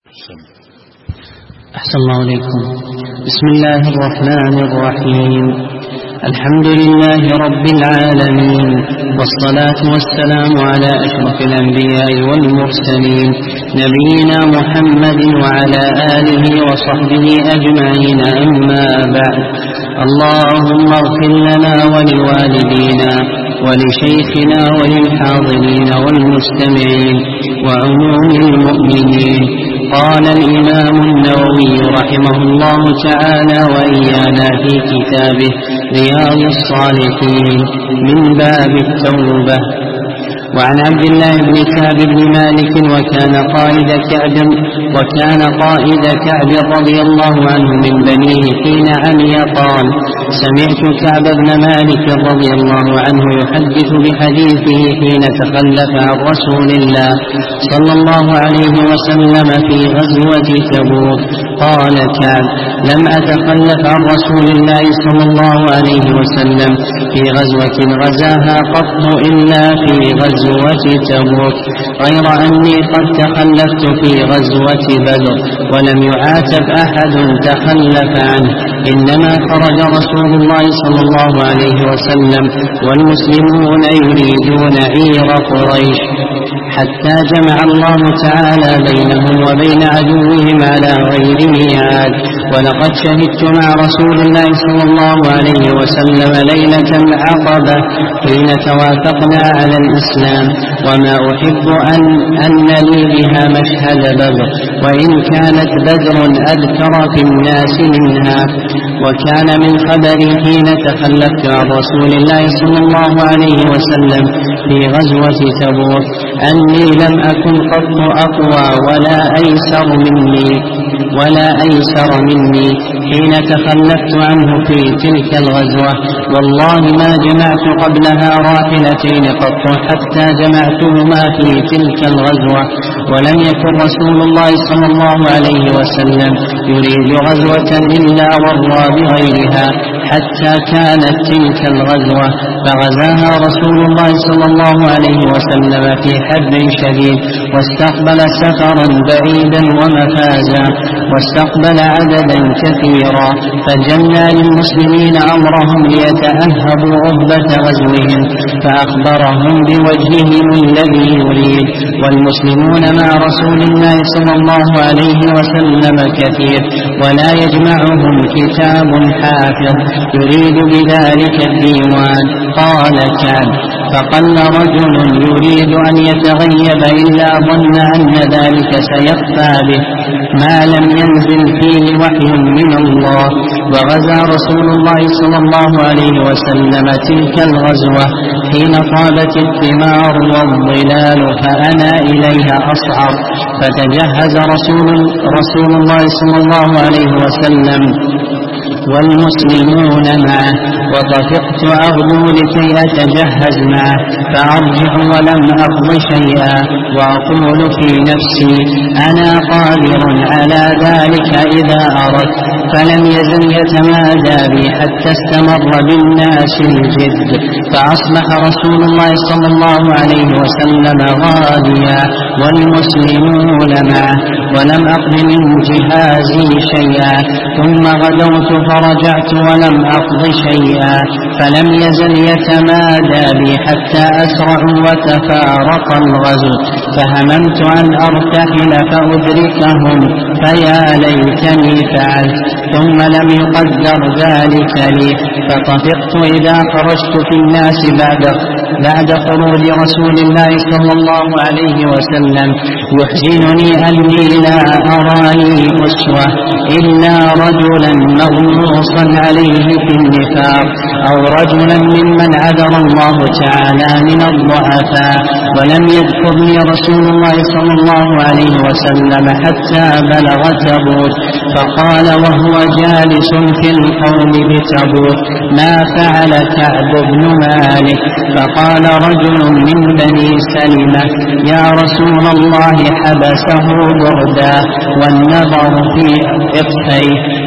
أحسن الله عليكم. بسم الله الرحمن الرحيم. الحمد لله رب العالمين، والصلاة والسلام على أشرف الأنبياء والمرسلين، نبينا محمد وعلى آله وصحبه أجمعين، أما بعد. اللهم اغفر لنا ولوالدينا ولشيخنا وللحاضرين والمستمعين وعموم المؤمنين. قال الإمام النووي رحمه الله تعالى وإيانا في كتابه رياض الصالحين من باب التوبة. وعن عبد الله بن كعب بن مالك وكان قائد كعب رضي الله عنه من بنيه حين عمي قال: سمعت كعب بن مالك رضي الله عنه يحدث بحديثه حين تخلف عن رسول الله صلى الله عليه وسلم في غزوة تبوك. قال كعب: لم أتخلف عن رسول الله صلى الله عليه وسلم في غزوة غزاها قط إلا في غزوة تبوك، غير أني قد تخلفت في غزوة بدر ولم يعاتب أحد تخلف عنه، إنما خرج رسول الله صلى الله عليه وسلم والمسلمون يريدون عير قريش حتى جمع الله تعالى بينهم وبين عدوهم على غير ميعاد. ولقد شهدت مع رسول الله صلى الله عليه وسلم ليلة العقبة حين توافقنا على الإسلام، وما أحب أن لي بها مشهد بدر، وإن كانت بدر أذكر في الناس منها. وكان من خبري حين تخلفت عن رسول الله صلى الله عليه وسلم في غزوة تبوك أني لم أكن قط أقوى ولا أيسر مني حين تخلفت عنه في تلك الغزوة. والله ما جمعت قبلها راحلتين قط حتى جمعتهما في تلك الغزوة. ولم يكن رسول الله صلى الله عليه وسلم يريد غزوة إلا ورى بغيرها حتى كانت تلك الغزوة فغزاها رسول الله صلى الله عليه وسلم في حر شديد، واستقبل سفرا بعيدا ومفازا، واستقبل عددا كثيرا، فجمع للمسلمين أمرهم ليتأهبوا عهبة غزوهم، فأخبرهم بوجههم الذي يريد. والمسلمون مع رسول الله صلى الله عليه وسلم كثير، ولا يجمعهم كتاب حافظ يريد بذلك الديوان. قال كعب: فقل رجل يريد أن يتغيب إلا ظن أن ذلك سيخفى به ما لم ينزل فيه وحي من الله. وغزا رسول الله صلى الله عليه وسلم تلك الغزوة حين طابت الثمار والظلال فأنا إليها أصعر، فتجهز رسول الله صلى الله عليه وسلم والمسلمون معه، وطفقت أغدو لكي أتجهز معه، فأرجع ولم أقض شيئا، وأقول في نفسي: أنا قادر على ذلك إذا أردت. فلم يزل يتمادى بي حتى استمر بالناس الجد، فأصبح رسول الله صلى الله عليه وسلم غاديا والمسلمون معه، ولم أقض من جهازي شيئا. ثم غدوت فرجعت ولم أقض شيئا، فلم يزل يتمادى بي حتى أسرعوا وتفارق الغزو، فهممت أن أرتحل فأدركهم، فيا ليتني فعلت. ثم لم يقدر ذلك لي، فطفقت إذا خرجت في الناس بعد خروج رسول الله صلى الله عليه وسلم. يحزنني أني لا أراني أسوة إلا رجلا مغموصا عليه في النفاق، أو رجلا ممن عذر الله تعالى من الضعفاء. ولم يذكرني رسول الله صلى الله عليه وسلم حتى بلغ تبوك، فقال وهو جالس في القوم بتبوك: ما فعل كعب بن مالك؟ فقال رجل من بني سلمة: يا رسول الله حبسه بردا والنظر في إقفيه،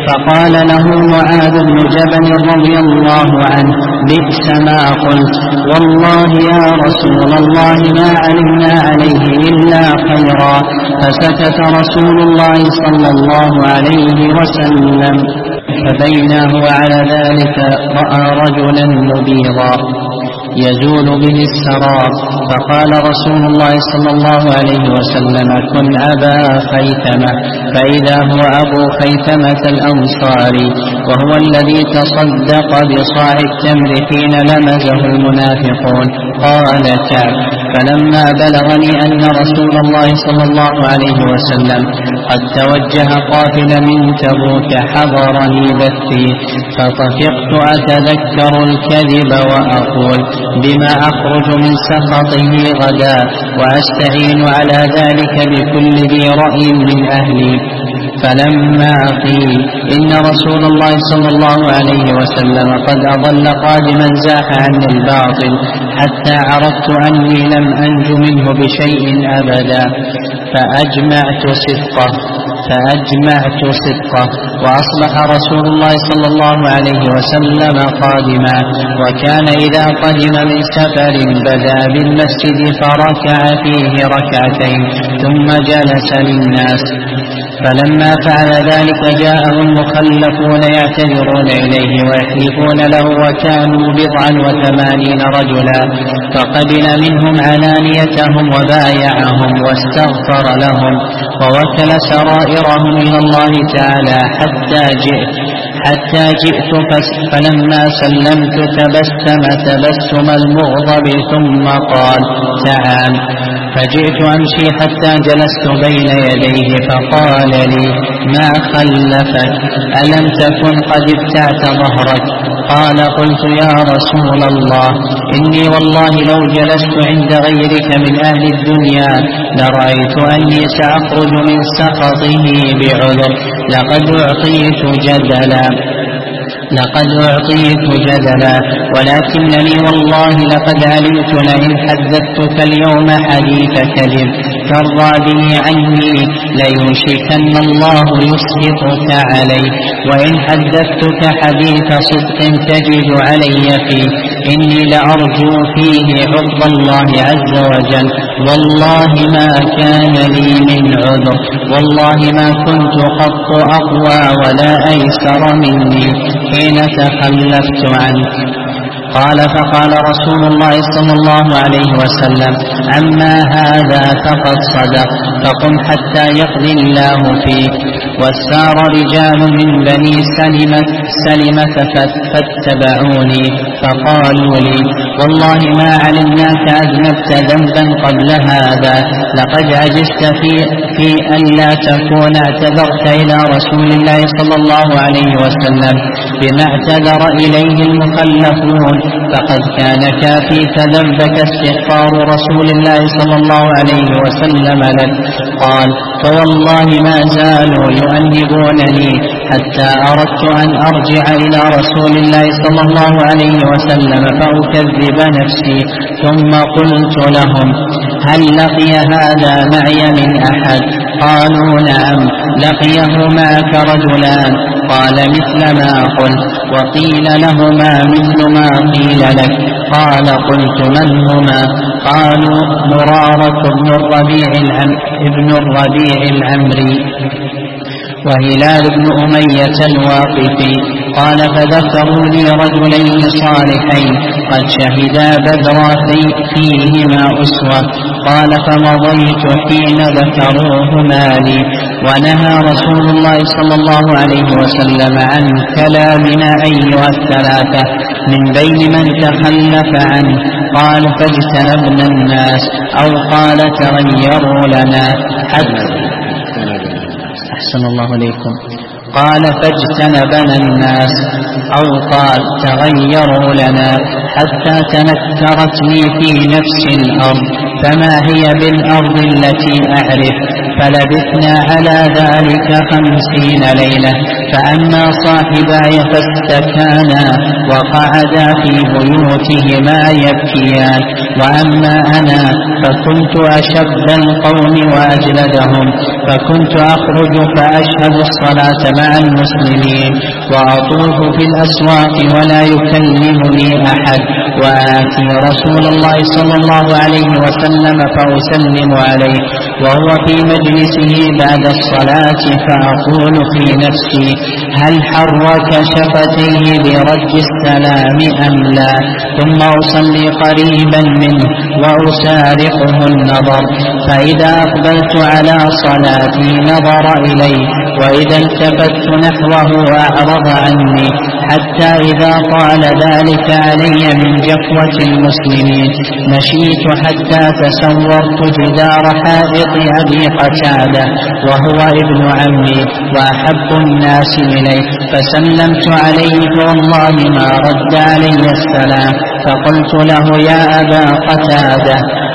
فقال له معاذ بن جبل رضي الله عنه: بئس ما قلت، والله يا رسول الله ما علمنا عليه إلا خيرا. فسكت رسول الله صلى الله عليه وسلم. فبينا هو على ذلك رأى رجلا مبيضا يزول به السراب، فقال رسول الله صلى الله عليه وسلم: كن أبا خيثمة. فإذا هو أبو خيثمة الأنصاري، وهو الذي تصدق بصاع التمر حين لمزه المنافقون. قال كعب: فلما بلغني أن رسول الله صلى الله عليه وسلم قد توجه قافلا من تبوك حضرني بثي، فطفقت أتذكر الكذب وأقول: بما أخرج من سخطه غدا، وأستعين على ذلك بكل ذي رأي من أهلي. فلما قيل إن رسول الله صلى الله عليه وسلم قد أضل قادما زاح عني الباطل حتى عرفت أني لم أنج منه بشيء أبدا، فأجمعت صدقه، وأصبح رسول الله صلى الله عليه وسلم قادما، وكان إذا قدم من سفر بدأ بالمسجد فركع فيه ركعتين ثم جلس للناس. فلما فعل ذلك جاءه المخلفون يعتذرون إليه ويحلفون له، وكانوا 89 رجلا، فقبل منهم علانيتهم وبايعهم واستغفر لهم ووكل سرائرهم إلى الله تعالى حتى جئت فلما سلمت تبسم المغضب ثم قال: تعال. فجئت أمشي حتى جلست بين يديه فقال لي: ما خلفك؟ ألم تكن قد ابتعت ظهرك؟ قال: قلت: يا رسول الله، إني والله لو جلست عند غيرك من أهل الدنيا لرأيت أني سأخرج من سخطه بعذر. لقد أعطيت جدلا، ولكنني والله لقد علمت لئن حدثتك اليوم حديث كذب ترضى به عني ليوشكن الله يسخطك عليه، وإن حدثتك حديث صدق تجد علي فيه، إني لأرجو فيه عرض الله عز وجل. والله ما كان لي من عذر، والله ما كنت قط أقوى ولا أيسر مني حين تخلفت عنك. فقال رسول الله صلى الله عليه وسلم: أما هذا فقد صدق، فقم حتى يقضي الله فيك. وسار رجال من بني سلمة فاتبعوني فقالوا لي: والله ما علمناك أذنبت ذنبا قبل هذا، لقد عجزت في أن لا تكون اعتذرت إلى رسول الله صلى الله عليه وسلم بما اعتذر إليه المخلفون، فقد كان كافيك ذنبك استغفار رسول الله صلى الله عليه وسلم لك. قال: فوالله ما زالوا يؤنبونني حتى أردت أن أرجع إلى رسول الله صلى الله عليه وسلم فأكذب نفسي، ثم قلت لهم: هل لقي هذا معي من أحد؟ قالوا: نعم، لقيه معك رجلان. قال: مثل ما قلت. وقيل لهما مثل ما قيل لك. قال: قلت: من هما؟ قالوا: مرارة بن الربيع العمري وهلال بن أمية الواقفي. قال: فذكروا لي رجلين صالحين قد شهدا بدرا فيهما أسوة. قال: فمضيت حين ذكروهما لي، ونهى رسول الله صلى الله عليه وسلم عن كلامنا أيها الثلاثة من بين من تخلف عنه. قال: فاجتنبنا الناس، أو قال: تغيروا لنا أحسن الله عليكم. قال: فاجتنبنا الناس، أو قال: تغيروا لنا، حتى تنكرتني في نفس الأرض، فما هي بالأرض التي أعرف. فلبثنا على ذلك 50 ليلة. فأما صاحباي فاستكانا وقعدا في بيوتهما يبكيان، وأما أنا فكنت أشب القوم وأجلدهم، فكنت أخرج فأشهد الصلاة مع المسلمين، وأطوف في الأسواق ولا يكلمني أحد، وآتي رسول الله صلى الله عليه وسلم فأسلم عليه وهو في مجلسه بعد الصلاة، فأقول في نفسي هل حرك شفتيه برد السلام أم لا، ثم أصلي قريبا منه وأسارقه النظر، فإذا أقبلت على صلاتي نظر إلي، وإذا التفت نحوه أعرض عني، حتى إذا طال ذلك علي من جفوة المسلمين مشيت حتى تسورت جدار حائط أبي قتادة وهو ابن عمي وأحب الناس إلي، فسلمت عليه والله ما رد علي السلام، فقلت له يا أبا قتادة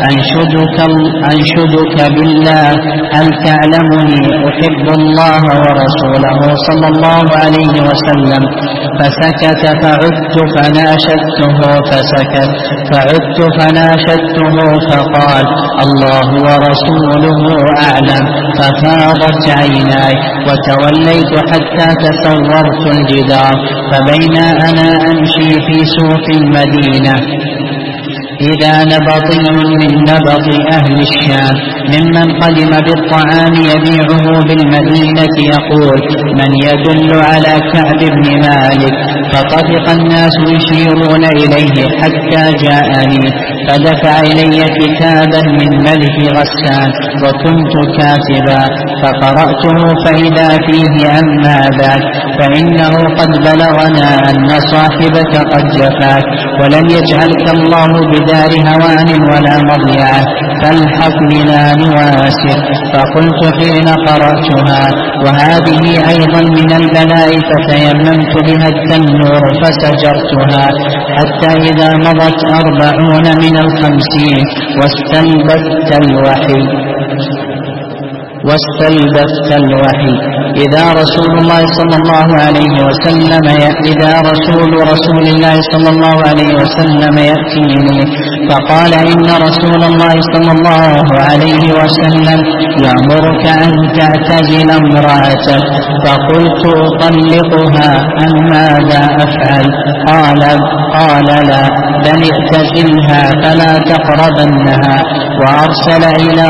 أنشدك بالله هل تعلمني أحب الله ورسوله صلى الله عليه وسلم، فسكت، فعدت فناشدته فسكت، فعدت فناشدته فقال الله ورسوله أعلم، ففاضت عيناي وتوليت حتى تسورت الجدار، فبينا أنا أمشي في سوق المدينة إذا نبطي من نبط أهل الشام ممن قدم بالطعام يبيعه بالمدينة يقول من يدل على كعب بن مالك، فطفق الناس يشيرون إليه حتى جاءني، فدفع إلي كتابا من ملك غسان وكنت كاتبا، فقرأته فإذا فيه أما ذاك فإنه قد بلغنا أن صاحبك قد جفاك، ولن يجعلك الله بدار هوان ولا مضيعة، فالحق بنا نواسر. فقلت حين قرأتها وهذه أيضا من البلاء، فتيممت بها التنور فسجرتها حتى إذا مضت 40 من 50 واستلبثت الوحي إذا رسول الله صلى الله عليه وسلم رسول الله صلى الله عليه وسلم يأتيني، فقال إن رسول الله صلى الله عليه وسلم يأمرك أن تعتزل امرأتك، فقلت أطلقها أم ماذا أفعل؟ قال لا، بل اعتزلها فلا تقربنها، وأرسل إلى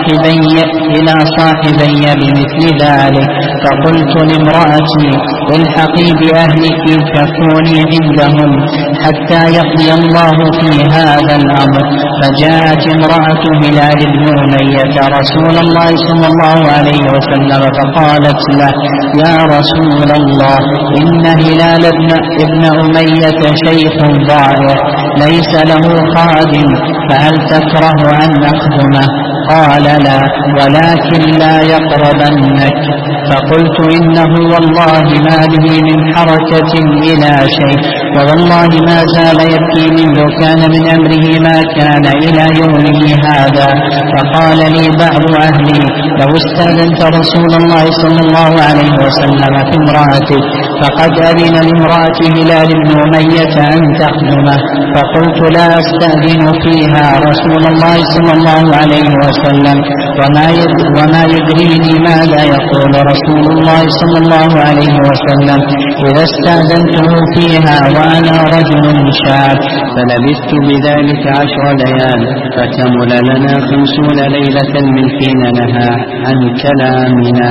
صاحبي بمثل ذلك، فقلت لامرأتي الحقي بأهلك فكوني عندهم حتى يقضي الله في هذا الأمر، فجاءت امرأة هلال بن أمية رسول الله صلى الله عليه وسلم فقالت له يا رسول الله إن هلال ابن أمية شيخ ضائع ليس له خادم، فهل تكره أن نخدمه؟ قال لا، ولكن لا يقربنك. فقلت إنه والله ما به من حركة إلى شيء، ووالله ما زال يبكي منذ كان من أمره ما كان إلى يومه هذا. فقال لي بعض أهلي لو استأذنت رسول الله صلى الله عليه وسلم في امرأتك فقد أذن لامرأة هلال بن أمية أن تخدمه، فقلت لا أستأذن فيها رسول الله صلى الله عليه وسلم، وما يدريني ماذا يقول رسول الله صلى الله عليه وسلم إذا استأذنته فيها وأنا رجل شاب. فلبثت بذلك 10 ليال، فكمل لنا 50 ليلة من حين نهى عن كلامنا.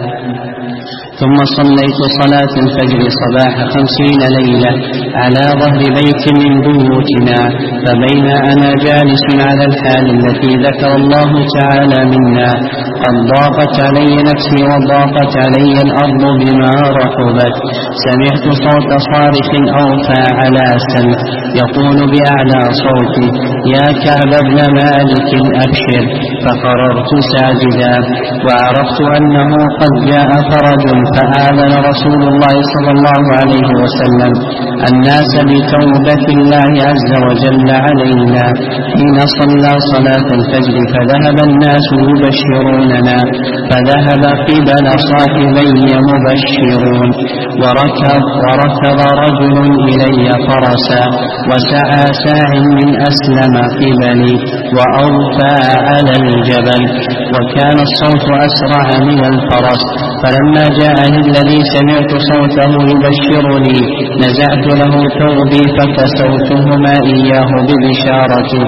ثم صليت صلاة الفجر صباح 50 ليلة على ظهر بيت من بيوتنا، فبين أنا جالس على الحال التي ذكر الله تعالى منا قد ضاقت علي نفسي وضاقت علي الأرض بما رحبت، سمعت صوت صارخ أوفى على سمع يقول بأعلى صوتي يا كعب بن مالك أبشر، فقررت ساجدا وعرفت أنه قد جاء فرج، فآذن رسول الله صلى الله عليه وسلم الناس بتوبة الله عز وجل علينا حين صلى صلاة الفجر، فذهب الناس يبشروننا، فذهب قبل صاحبي مبشرون، وركض رجل إلي فرسا وسعى ساع من أسلم قبلي وأوفى على الجبل، وكان الصوت أسرع من الفرس، فلما جاء جاءني الذي سمعت صوته يبشرني نزعت له ثوبي فكسوتهما إياه ببشارته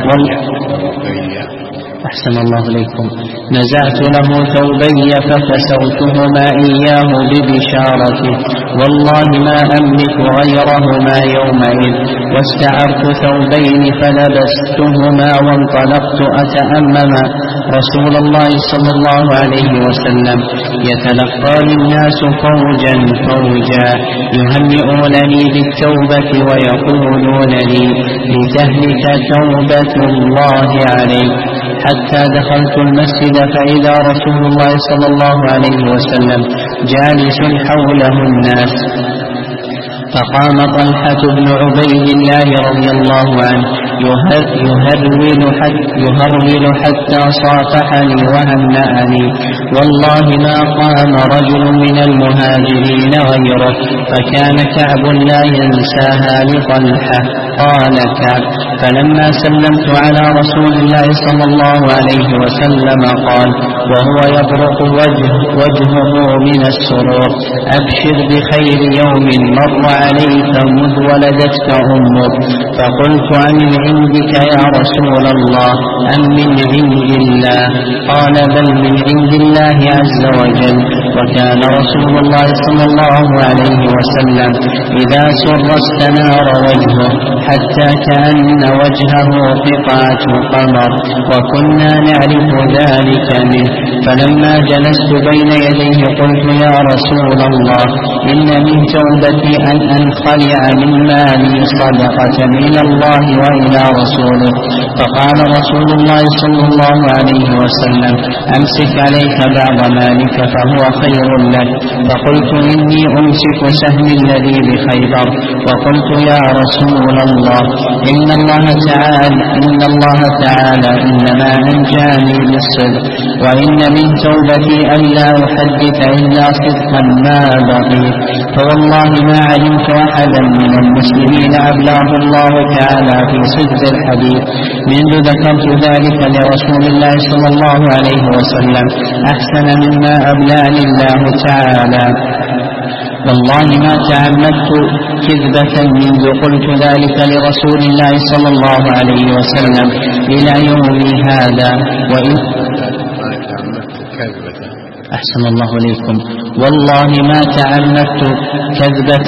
أحسن الله إليكم. نزعت له ثوبي فكسوتهما إياه ببشارته والله ما أملك غيرهما يومئذ واستعرت ثوبين فلبستهما وانطلقت أتأمم رسول الله صلى الله عليه وسلم يتلقى الناس فوجا فوجا يهنئونني بالتوبة ويقولون لي لتهلك توبة الله عليك حتى دخلت المسجد فإذا رسول الله صلى الله عليه وسلم جالس حوله الناس فقام طلحة بن عبيد الله رضي الله عنه يهرول حتى صافحني وهنأني والله ما قام رجل من المهاجرين غيره فكان كعب لا ينساها لطلحة. قال كعب فلما سلمت على رسول الله صلى الله عليه وسلم قال وهو يبرق وجهه من السرور أبشر بخير يوم مر عليك مذ ولدتك أمك. فقلت أمن عندك يا رسول الله أم من عند الله؟ قال بل من عند الله عز وجل. وكان رسول الله صلى الله عليه وسلم إذا سر استنار وجهه حتى كأن وجهه قطعة قمر وكنا نعرف ذلك منه. فلما جلست بين يديه قلت يا رسول الله إن من توبتي أن أنخلع من مالي صدقة من الله وإلى رسوله. فقال رسول الله صلى الله عليه وسلم أمسك عليك بعض مالك فهو خير لك. فقلت إني أمسك سهمي الذي بخيبر. وقلت يا رسول الله إن الله تعالى إنما أنجاني بالصدق وإن من توبتي ألا أحدث إلا صدقا ما بقيت. فوالله ما علمت أحدا من المسلمين أبلاه الله تعالى في صدق الحديث منذ ذكرت ذلك لرسول الله صلى الله عليه وسلم أحسن مما أبلاني الله تعالى. والله ما تعمدت كذبة منذ قلت ذلك لرسول الله صلى الله عليه وسلم إلى يومي هذا. وإن أحسن الله إليكم. والله ما تعمدت كذبة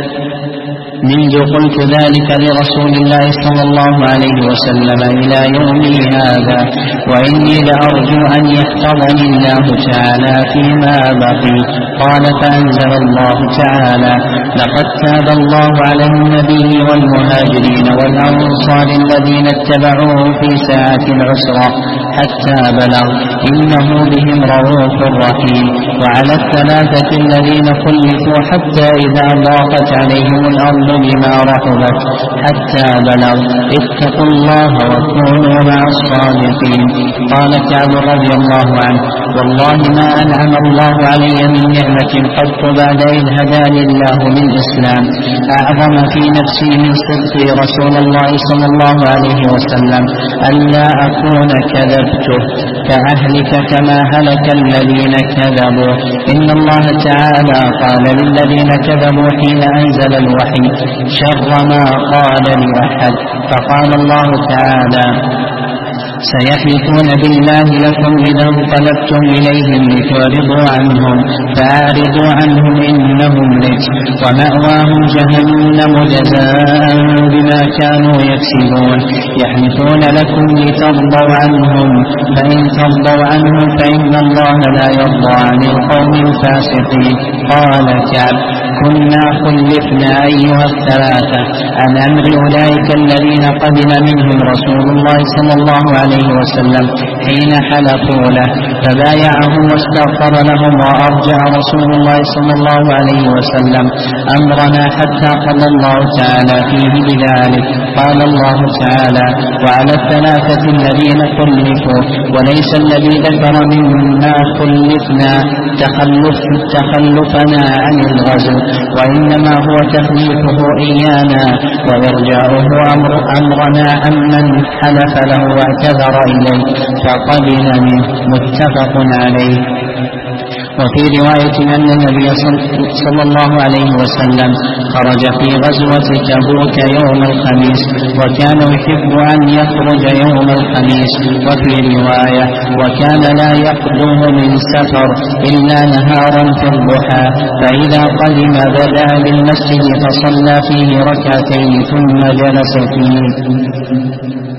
منذ قلت ذلك لرسول الله صلى الله عليه وسلم إلى يومي هذا. وإني لأرجو أن يحفظني الله تعالى فيما بقي. قال فأنزل الله تعالى لقد تاب الله على النبي والمهاجرين والأنصار الذين اتبعوه في ساعة العسرة حتى بلغ إنه بهم رؤوف رحيم. وعلى الثلاثة الذين خلفوا حتى إذا ضاقت عليهم الأرض بما رحبت حتى بلغ اتقوا الله وكونوا مع الصادقين. قال كعب رضي الله عنه والله ما أنعم الله علي من نعمة قط بعد إذ هداني الله للإسلام أعظم في نفسي من صدق رسول الله صلى الله عليه وسلم ألا أكون كذبته كأهلك كما هلك الذين كذبوا. إن الله تعالى قال للذين كذبوا حين أنزل الوحي شر ما قال لأحد. فقال الله تعالى سيحلفون بالله لكم إذا انقلبتم إليهم لتعرضوا عنهم فأعرضوا عنهم إنهم رجس ومأواهم جهنم جزاء بما كانوا يكسبون. يحلفون لكم لترضوا عنهم فإن ترضوا عنهم فإن الله لا يرضى عن القوم الفاسقين. قال كعب كنا خلفنا أيها الثلاثة عن أمر أولئك الذين قدم منهم رسول الله صلى الله عليه وسلم حين حلفوا له فبايعهم واستغفر لهم وأرجع رسول الله صلى الله عليه وسلم أمرنا حتى قضى الله تعالى فيه بذلك. قال الله تعالى وعلى الثلاثة الذين خلفوا. وليس الذي ذكر مما خلفنا تخلفنا عن الغزو وإنما هو تخليفه إيانا وإرجاؤه أمرنا عمن حلف له واعتذر إليه فقبل منه. متفق عليه. وفي رواية أن النبي صلى الله عليه وسلم خرج في غزوة تبوك يوم الخميس وكان يحب أن يخرج يوم الخميس. وفي رواية وكان لا يقدم من سفر إلا نهارا في الضحى، فإذا قدم بدأ بالمسجد فصلى فيه ركعتين ثم جلس فيه.